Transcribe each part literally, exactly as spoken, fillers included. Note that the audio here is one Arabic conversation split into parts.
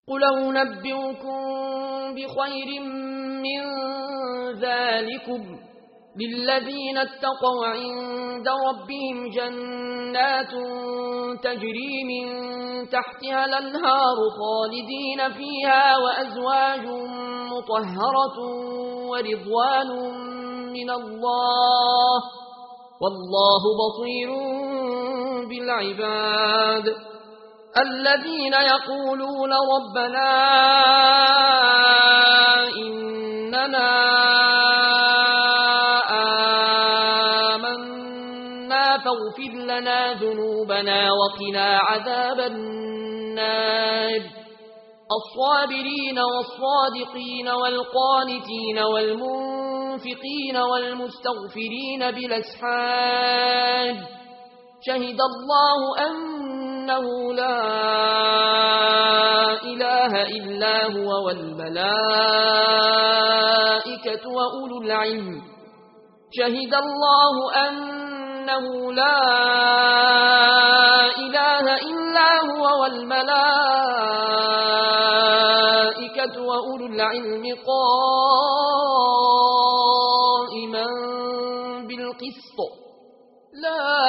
قل أنبئكم بخير من ذلكم للذين اتقوا عند ربهم جنات تجري من تحتها الأنهار خالدين فيها وأزواج مطهرة ورضوان من الله والله بصير بالعباد الذين يقولون ربنا إننا آمنا فاغفر لنا ذنوبنا وقنا عذاب النار الصابرين والصادقين والقانتين والمنفقين والمستغفرين بالأسحار شهد الله أنه لا إله إلا هو والملائكة وأولو العلم شهد الله أنه لا إله إلا هو والملائكة وأولو العلم قائما بالقسط لا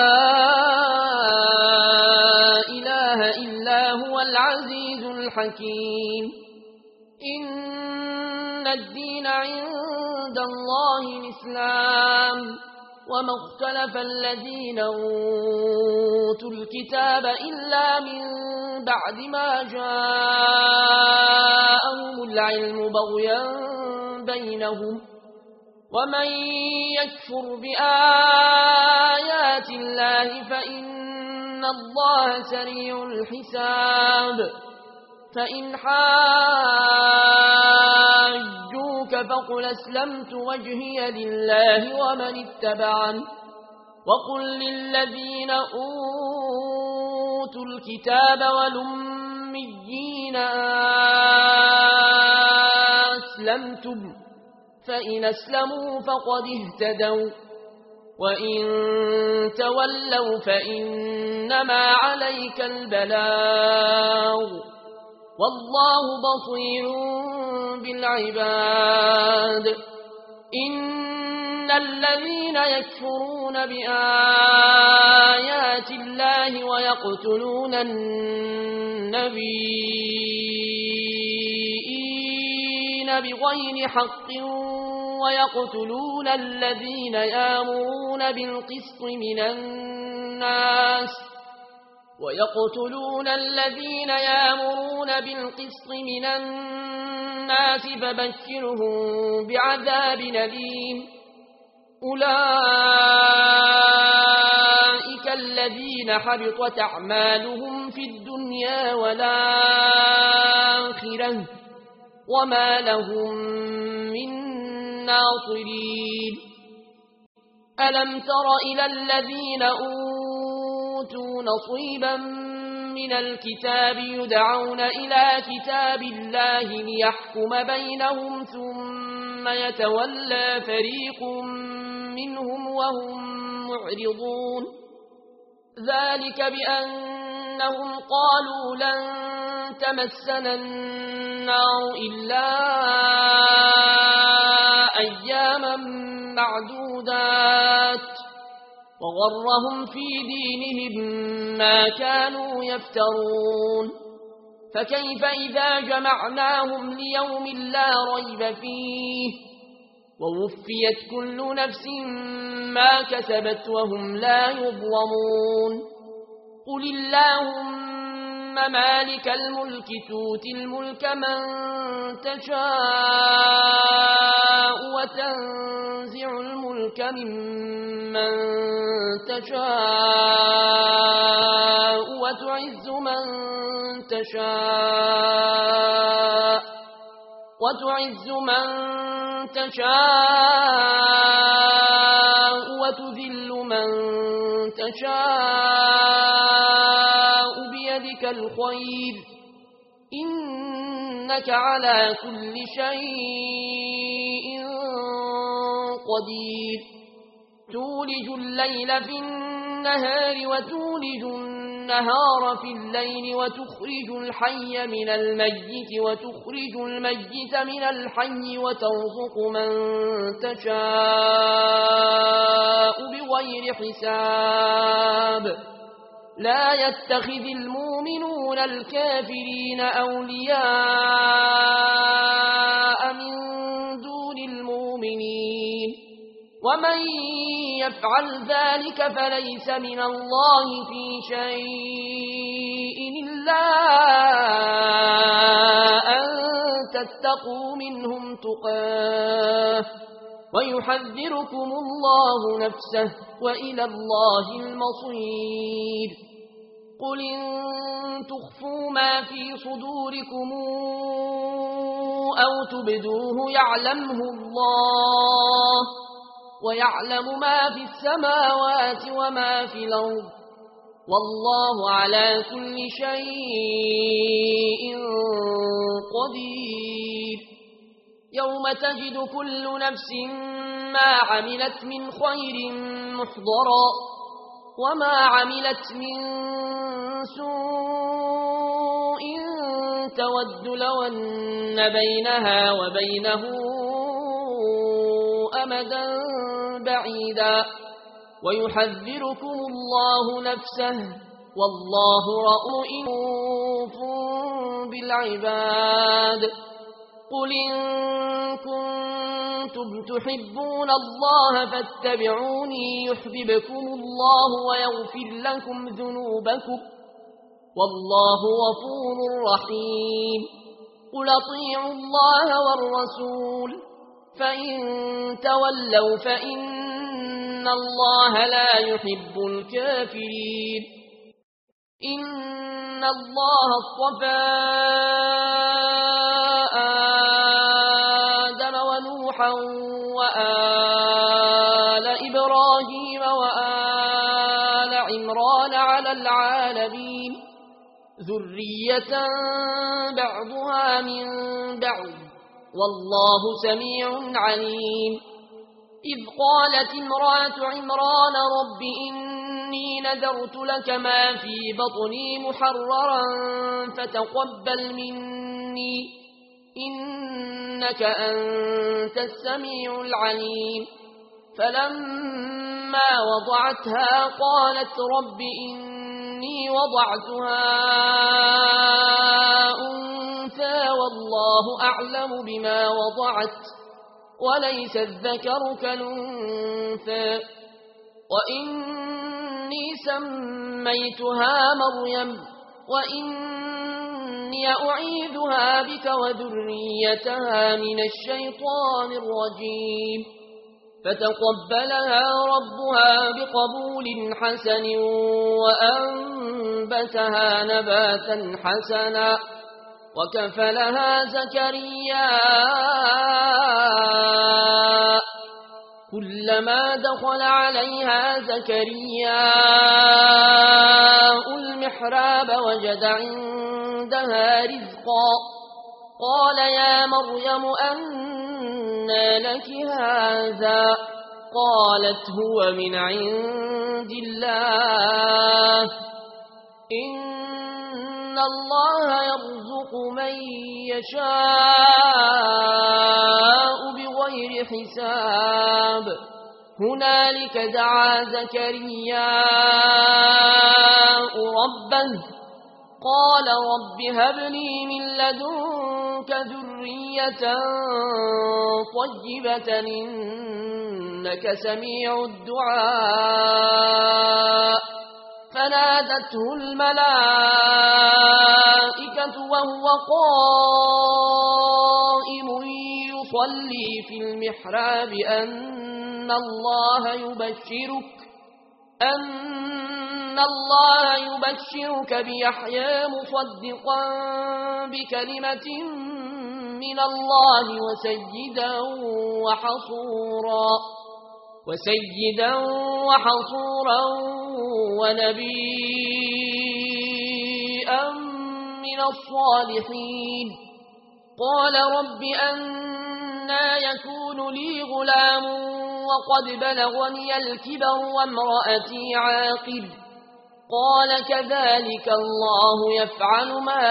إله إلا هو العزيز الحكيم إن الدين عند الله الإسلام وما اختلف الذين أوتوا الكتاب إلا من بعد ما جاءهم العلم بغيا بينهم ومن يكفر بآيات الله فإن الله سريع الحساب فإن حاجوك فقل أسلمت وجهي لله ومن اتبعن وقل للذين أوتوا الكتاب والأميين أسلمتم فإن أسلموا فقد اهتدوا وإن تولوا فإنما عليك البلاغ والله بصير بالعباد إن الذين يكفرون بآيات الله ويقتلون النبيين بغير حق ويقتلون الذين يأمرون بالقسط من الناس ويقتلون الذين يأمرون بالقسط من الناس فبشرهم بعذاب أليم أولئك الذين حبطت أعمالهم في الدنيا والآخرة وما لهم من ناصرين ألم تر إلى الذين أوتوا نصيبا من الكتاب يدعون إلى كتاب الله ليحكم بينهم ثم يتولى فريق منهم وهم معرضون ذلك بأنهم قالوا لن تمسنا النار إلا أياما معدودات وغرهم في دينهم ما كانوا يفترون فكيف إذا جمعناهم ليوم لا ريب فيه ووفيت كل نفس ما كسبت وهم لا يظلمون قل اللهم مالك الملك تؤتي الملك من تشاء وتنزع الملك ممن تشاء وتعز من تشاء وتعز من تشاء وتذل من تشاء بيدك الخير إنك على كل شيء قدير تولج الليل في النهار وتولج النهار في الليل وتخرج الحي من الميت وتخرج الميت من الحي وترزق من تشاء بغير حساب لا يتخذ المؤمنون الكافرين أولياء من دون المؤمنين ومن يفعل ذلك فليس من الله في شيء إلا أن تتقوا منهم تقاه ويحذركم الله نفسه وإلى الله المصير قل إن تخفوا ما في صدوركم أو تبدوه يعلمه الله ويعلم ما في السماوات وما في الأرض والله على كل شيء قدير يوم تجد كل نفس ما عملت من خير محضرا وما عملت من سوء تود لو أن بينها وبينه أمدا بعيدا ويحذركم الله نفسه والله رؤوف بالعباد قل إن كنتم تحبون الله فاتبعوني يحببكم الله ويغفر لكم ذنوبكم والله غفور رحيم قل اطيعوا الله والرسول فإن تولوا فإن الله لا يحب الكافرين إن الله اصطفى آدم ونوحا وآل إبراهيم وآل عمران على العالمين ذرية بعضها من بعض والله سميع عليم إذ قالت امرأة عمران رب إني نذرت لك ما في بطني محررا فتقبل مني إنك أنت السميع العليم فلما وضعتها قالت رب إني وضعتها أنثى والله أعلم بما وضعت وليس الذكر كالأنثى وإني سميتها مريم وإني أعيذها بك وذريتها من الشيطان الرجيم فتقبلها ربها بقبول حسن وأنبتها نباتا حسنا وكفلها زكريا كلما دخل عليها زكريا المحراب وجد عندها رزقا قال يا مريم أنى لك هذا قالت هو من عند الله إن الله يرزق من يشاء بغير حساب هنالك دعا زكريا ربه قال رب هب لي من لدنك ذرية طيبة إنك سميع الدعاء فنادته الملائكة وهو قائم يصلي في المحراب أن الله يبشرك أن الله يبشرك بيحيى مصدقا بكلمة من الله وسيدا وحصورا وسيدا وحصورا ونبيا من الصالحين قال رب أنى يكون لي غلام وقد بلغني الكبر وامرأتي عاقر قال كذلك الله يفعل ما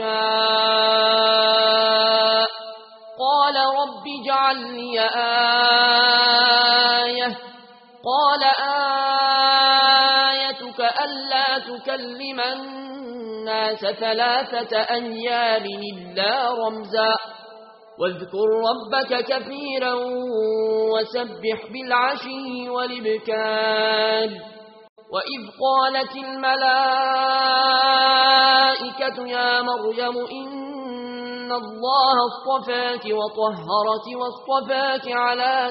يشاء قال رب اجعل لي آية قال آيتك ألا تكلم الناس ثلاثة أيام إلا رمزا واذكر ربك كثيرا وسبح بالعشي والإبكار وإذ قالت الملائكة يا مريم إن الله اصطفاك وطهرك واصطفاك على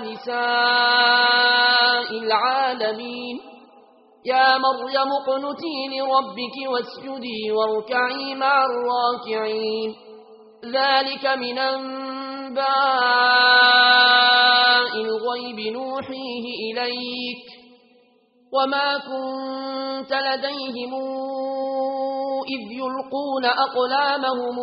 نساء العالمين يا مريم اقنتي لربك واسجدي واركعي مع الراكعين ذلك من أنباء الغيب نوحيه إليك وما كنت لديهم إذ يلقون أقلامهم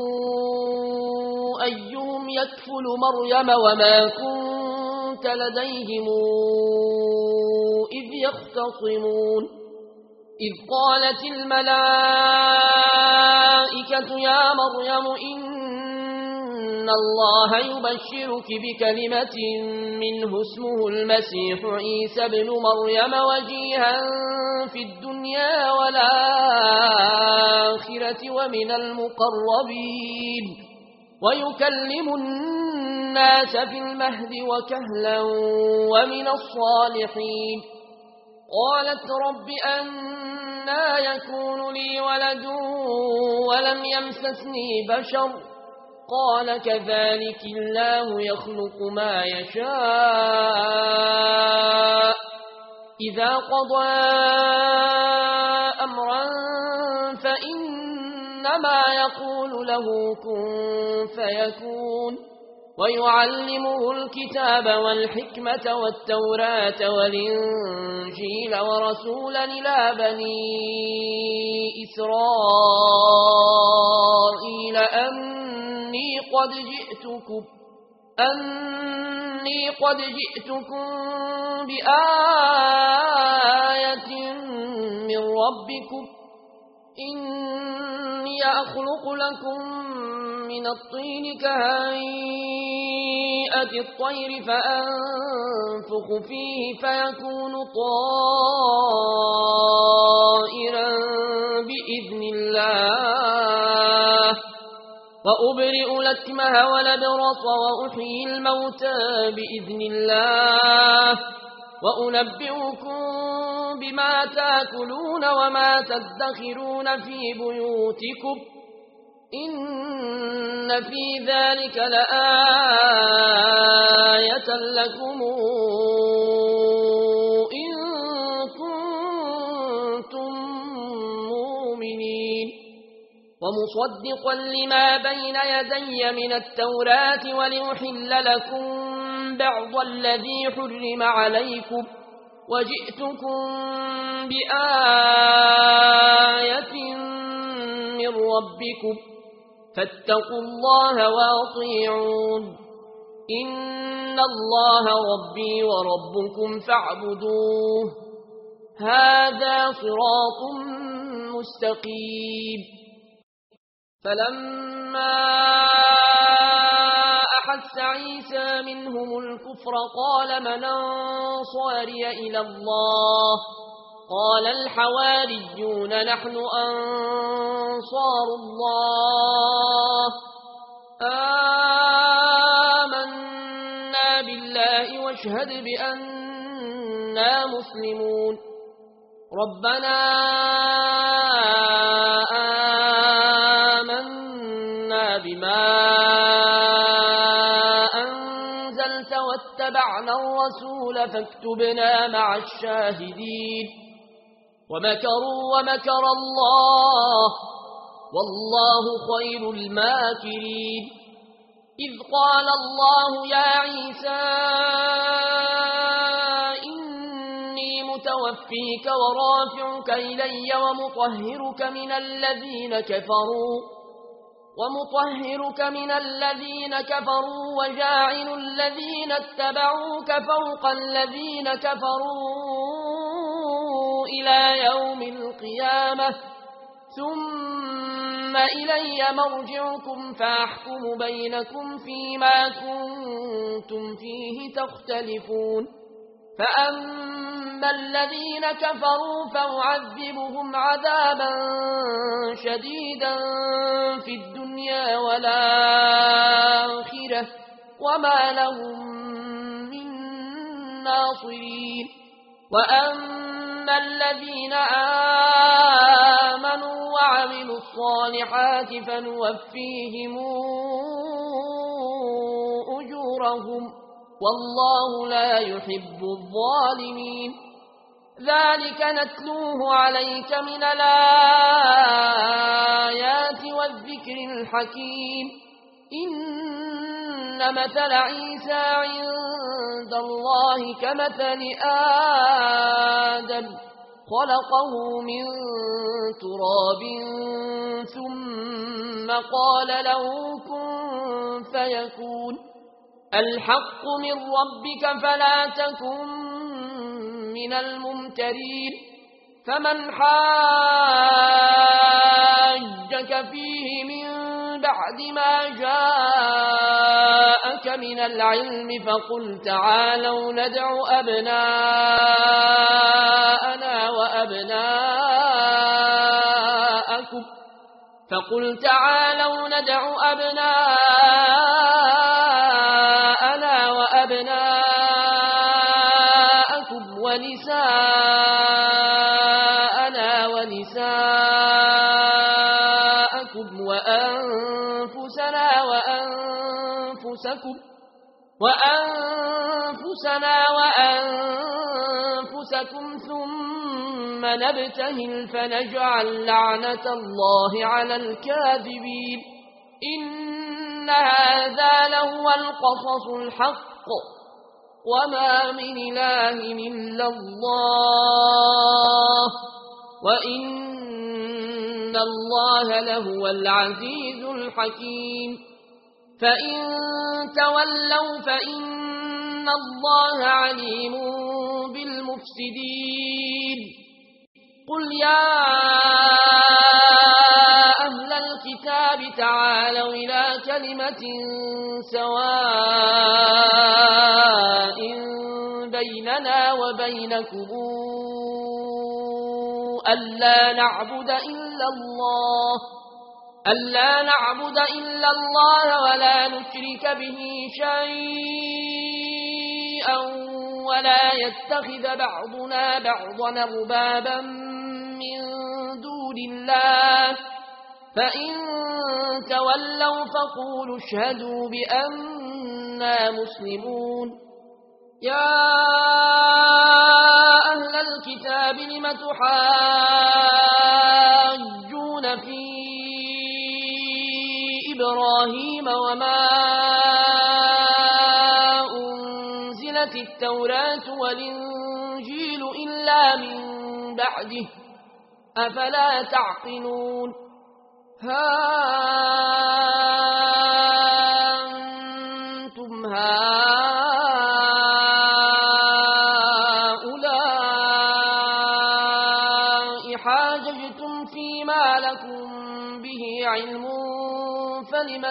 أيهم يكفل مريم وما كنت لديهم إذ يختصمون إذ قالت الملائكة يا مريم إن الله يبشرك بكلمة منه اسمه المسيح عيسى بن مريم وجيها في الدنيا والآخرة ومن المقربين ويكلم الناس في المهد وكهلا ومن الصالحين قالت رب أنى يكون لي ولد ولم يمسسني بشر قال كذلك الله يخلق ما يشاء إذا قضى أمرا فإنما يقول له كن فيكون ويعلمه الكتاب والحكمة والتوراة والإنجيل ورسولا إلى بني إسرائيل أني قد جئتكم أني قد جئتكم بآية من ربكم إني أخلق لكم من الطين كهيئة الطير فأنفخ فيه فيكون طائرا بإذن الله وأبرئ الأكمه والأبرص وأحيي الموتى بإذن الله وأنبئكم بما تأكلون وما تدخرون في بيوتكم إن في ذلك لآية لكم إن كنتم مؤمنين ومصدقا لما بين يدي من التوراة ولأحل لكم بعض الذي حرم عليكم وجئتكم بآية من ربكم فاتقوا الله وأطيعون إن الله ربي وربكم فاعبدوه هذا صراط مستقيم فلما أحس عيسى منهم الكفر قال من أنصاري إلى الله قال الحواريون نحن أنصار الله آمنا بالله واشهد بأننا مسلمون ربنا آمنا بما أنزلت واتبعنا الرسول فاكتبنا مع الشاهدين ومكروا ومكر الله والله خير الماكرين إذ قال الله يا عيسى إني متوفيك ورافعك إلي ومطهرك من الذين كفروا ومطهرك من الذين كفروا وجاعل الذين اتبعوك فوق الذين كفروا إلى يوم القيامة ثم إلي مرجعكم فأحكم بينكم فيما كنتم فيه تختلفون فأما الذين كفروا فأعذبهم عذابا شديدا في الدنيا والآخرة وما لهم من ناصرين وأما الذين آمنوا وعملوا الصالحات فنوفيهم أجورهم والله لا يحب الظالمين ذلك نتلوه عليك من الآيات والذكر الحكيم إن مثل عيسى عند الله كمثل آدم خلقه من تراب ثم قال له كن فيكون الحق من ربك فلا تكن من الممترين فمن حاجك فيه من بعد ما جاءك من العلم فقل تعالوا ندع أبناءنا وأبناءكم فقل تعالوا ندع أبناءنا وأبناءكم ونساءنا ونساءكم وأنفسنا وأنفسكم وأنفسنا وأنفسكم ثم نبتهل فنجعل لعنة الله على الكاذبين إن هذا لهو القصص الحق وما من إله إلا الله وإن الله لهو العزيز الحكيم فإن تولوا فإن الله عليم بالمفسدين قل يا أهل الكتاب تعالوا إلى كلمة سواء بيننا وبينكم ألا نعبد إلا الله ألا نعبد إلا الله ولا نشرك به شيئا ولا يتخذ بعضنا بعضا أربابا من دون الله فإن تولوا فقولوا اشهدوا بأننا مسلمون يا أهل الكتاب لم تحاجون في إبراهيم وما أنزلت التوراة والإنجيل إلا من بعده أفلا تعقلون ها أنتم هؤلاء حاججتم فيما لكم به علم فلم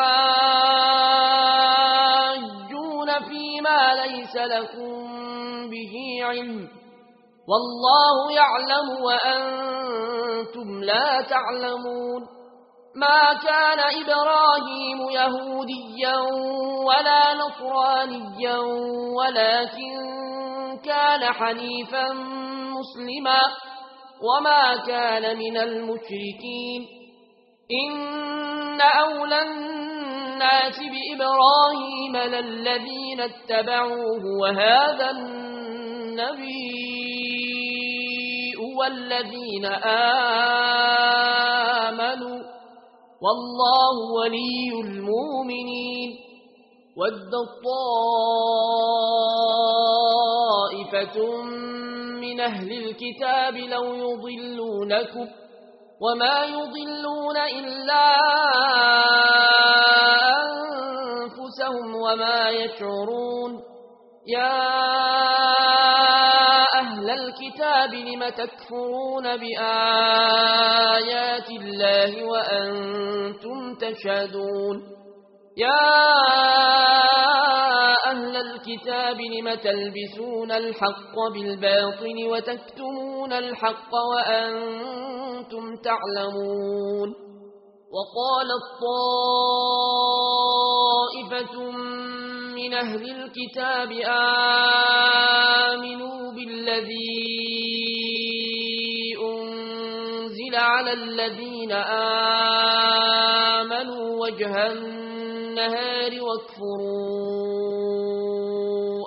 تحاجون فيما ليس لكم به علم والله يعلم وأنتم لا تعلمون ما كان إبراهيم يهوديا ولا نصرانيا ولكن كان حنيفا مسلما وما كان من المشركين إن أولى الناس بإبراهيم للذين اتبعوه وهذا النبي والذين آمنوا والله ولي المؤمنين ود طائفة من أهل الكتاب لو يضلونكم وما يضلون إلا أنفسهم وما يشعرون يا أهل الكتاب الكتاب لم تكفرون بآيات الله وأنتم تشهدون يا أهل الكتاب لم تلبسون الحق بالباطل وتكتمون الحق وأنتم تعلمون وقالت طائفة من أهل الكتاب آمنوا بالذي أنزل على الذين آمنوا وجه النهار واكفروا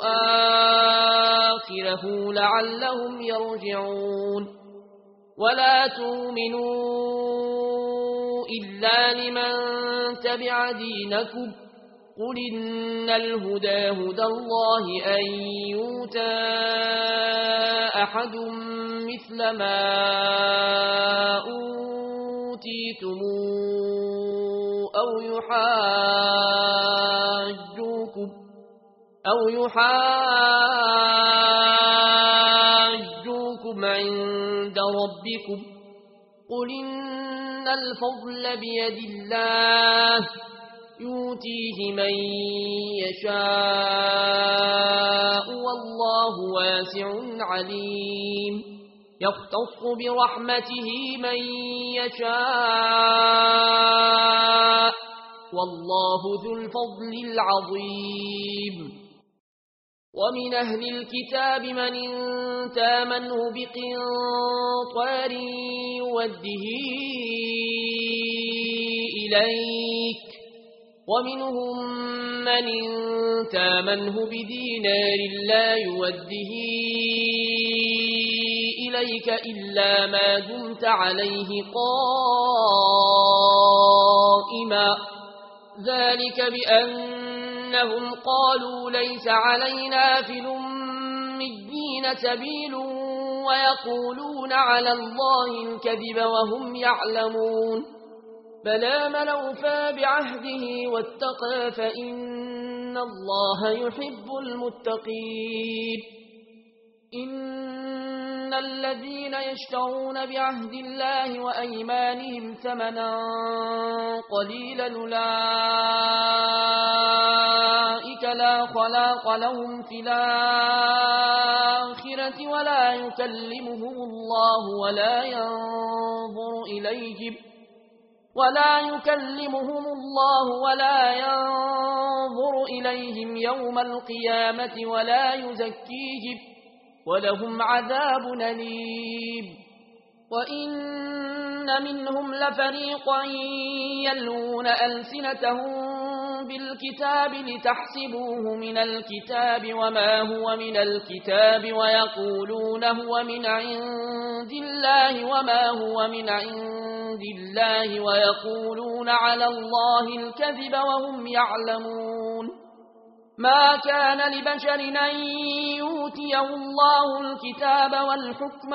آخره لعلهم يرجعون ولا تؤمنوا إلا لمن تبع دينكم قل إن الهدى هدى الله أن يؤتى أحد مثل ما أوتيتم أو يحاجوكم أو يحاجوكم عند ربكم قل إن الفضل بيد الله يؤتيه من يشاء والله واسع عليم يختص برحمته من يشاء والله ذو الفضل العظيم ومن أهل الكتاب من تامنه بقنطار يوده إليك ومنهم من تامنه بدينار لا يوده إليك إلا ما دمت عليه قائما ذلك بأنهم قالوا ليس علينا في الأميين سبيل ويقولون على الله الكذب وهم يعلمون بلى من أوفى بعهده واتقى فإن الله يحب المتقين إن الذين يشترون بعهد الله وأيمانهم ثمنا قليلا أولئك لا خلاق لهم في الآخرة ولا يكلمهم الله ولا ينظر إليهم ولا يكلمهم الله ولا ينظر إليهم يوم القيامة ولا يزكيهم ولهم عذاب أليم وإن منهم لفريقا يلوون ألسنتهم بالكتاب لتحسبوه من الكتاب وما هو من الكتاب ويقولون هو من عند الله وما هو من عند الله ويقولون على الله الكذب وهم يعلمون ما كان لبشر أن يؤتيه الله الكتاب والحكم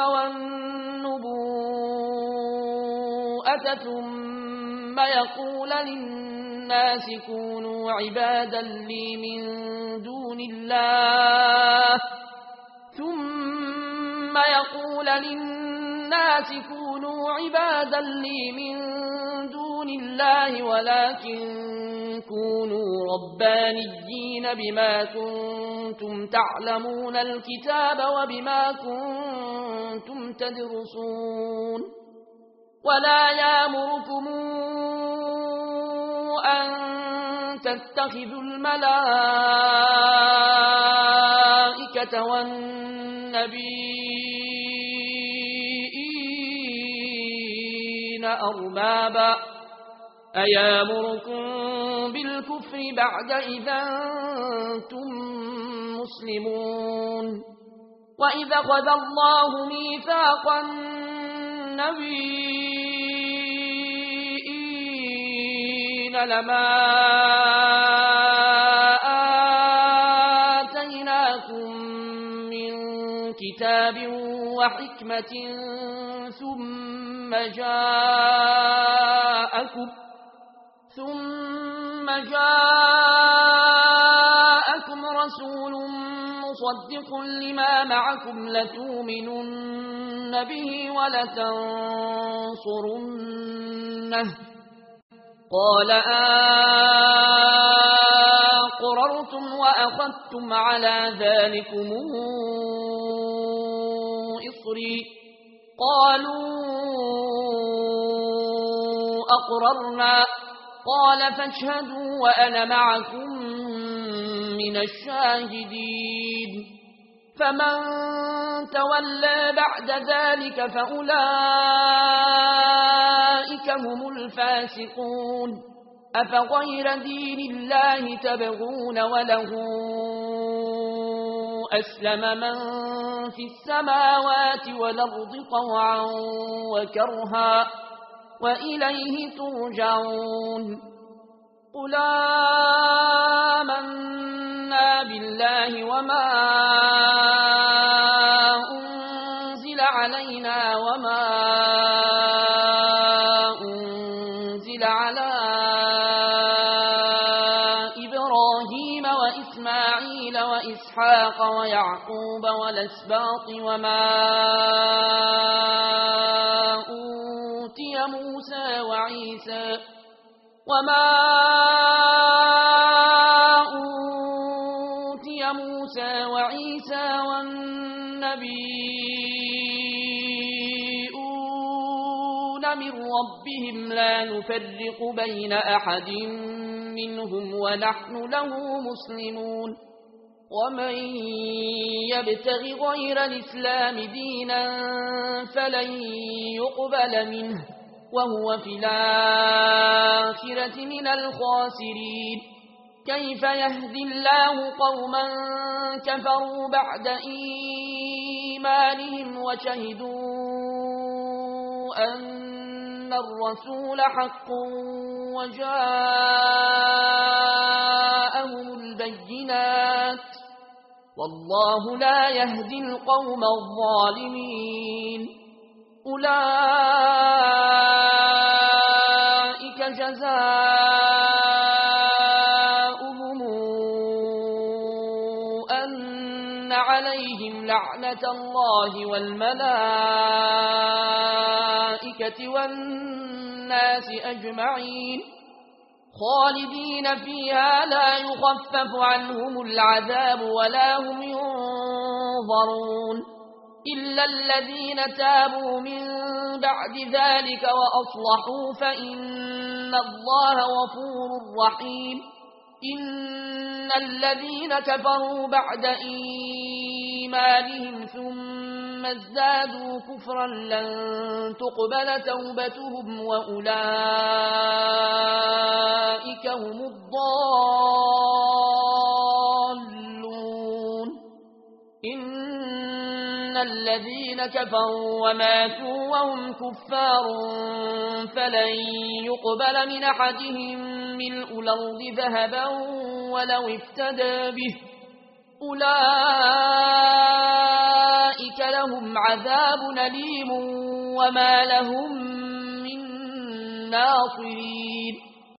والنبوءة ثم يقول للناس كونوا عبادا لي من دون الله ثم يقول للناس كونوا عبادا لي من دون الله ولكن كونوا ربانيين بما كنتم تعلمون الكتاب وبما كنتم تدرسون ولا يأمركم أن تتخذوا الملائكة والنبيين أربابا أيامركم بالكفر بعد إذا أنتم مسلمون وإذا أخذ الله ميثاق النبيين لما آتيناكم من كتاب وحكمة ثم جاءكم ثم جاءكم رسول مصدق لما معكم لتؤمنن به ولتنصرنه قال أقررتم وأخذتم على ذلكم إصري قالوا أقررنا قال فاشهدوا وأنا معكم من الشاهدين فمن تولى بعد ذلك فأولئك هم الفاسقون أفغير دين الله تبغون وله أسلم من في السماوات والأرض طوعا وكرها وإليه ترجعون قل آمنا بالله وما أنزل علينا وما أنزل على إبراهيم وإسماعيل وإسحاق ويعقوب والأسباط وما أوتي موسى وعيسى وما أوتي موسى وعيسى والنبيون من ربهم لا نفرق بين أحد منهم ونحن له مسلمون ومن يبتغ غير الإسلام دينا فلن يقبل منه وهو في الآخرة من الخاسرين كيف يهدي الله قوما كفروا بعد إيمانهم وشهدوا أن الرسول حق وجاءهم البينات والله لا يهدي القوم الظالمين أولئك جزاؤهم أن عليهم لعنة الله والملائكة والناس أجمعين خالدين فيها لا يخفف عنهم العذاب ولا هم ينظرون إلا الذين تابوا من بعد ذلك وأصلحوا فإن الله غفور رحيم إن الذين كفروا بعد إيمانهم ثم ازدادوا كفرا لن تقبل توبتهم وأولئك هم الضالون إن الذين كفروا وماتوا وهم كفار فلن يقبل من أحدهم ملء الأرض ذهبا ولو افتدى به أولئك لهم عذاب أليم وما لهم من ناصرين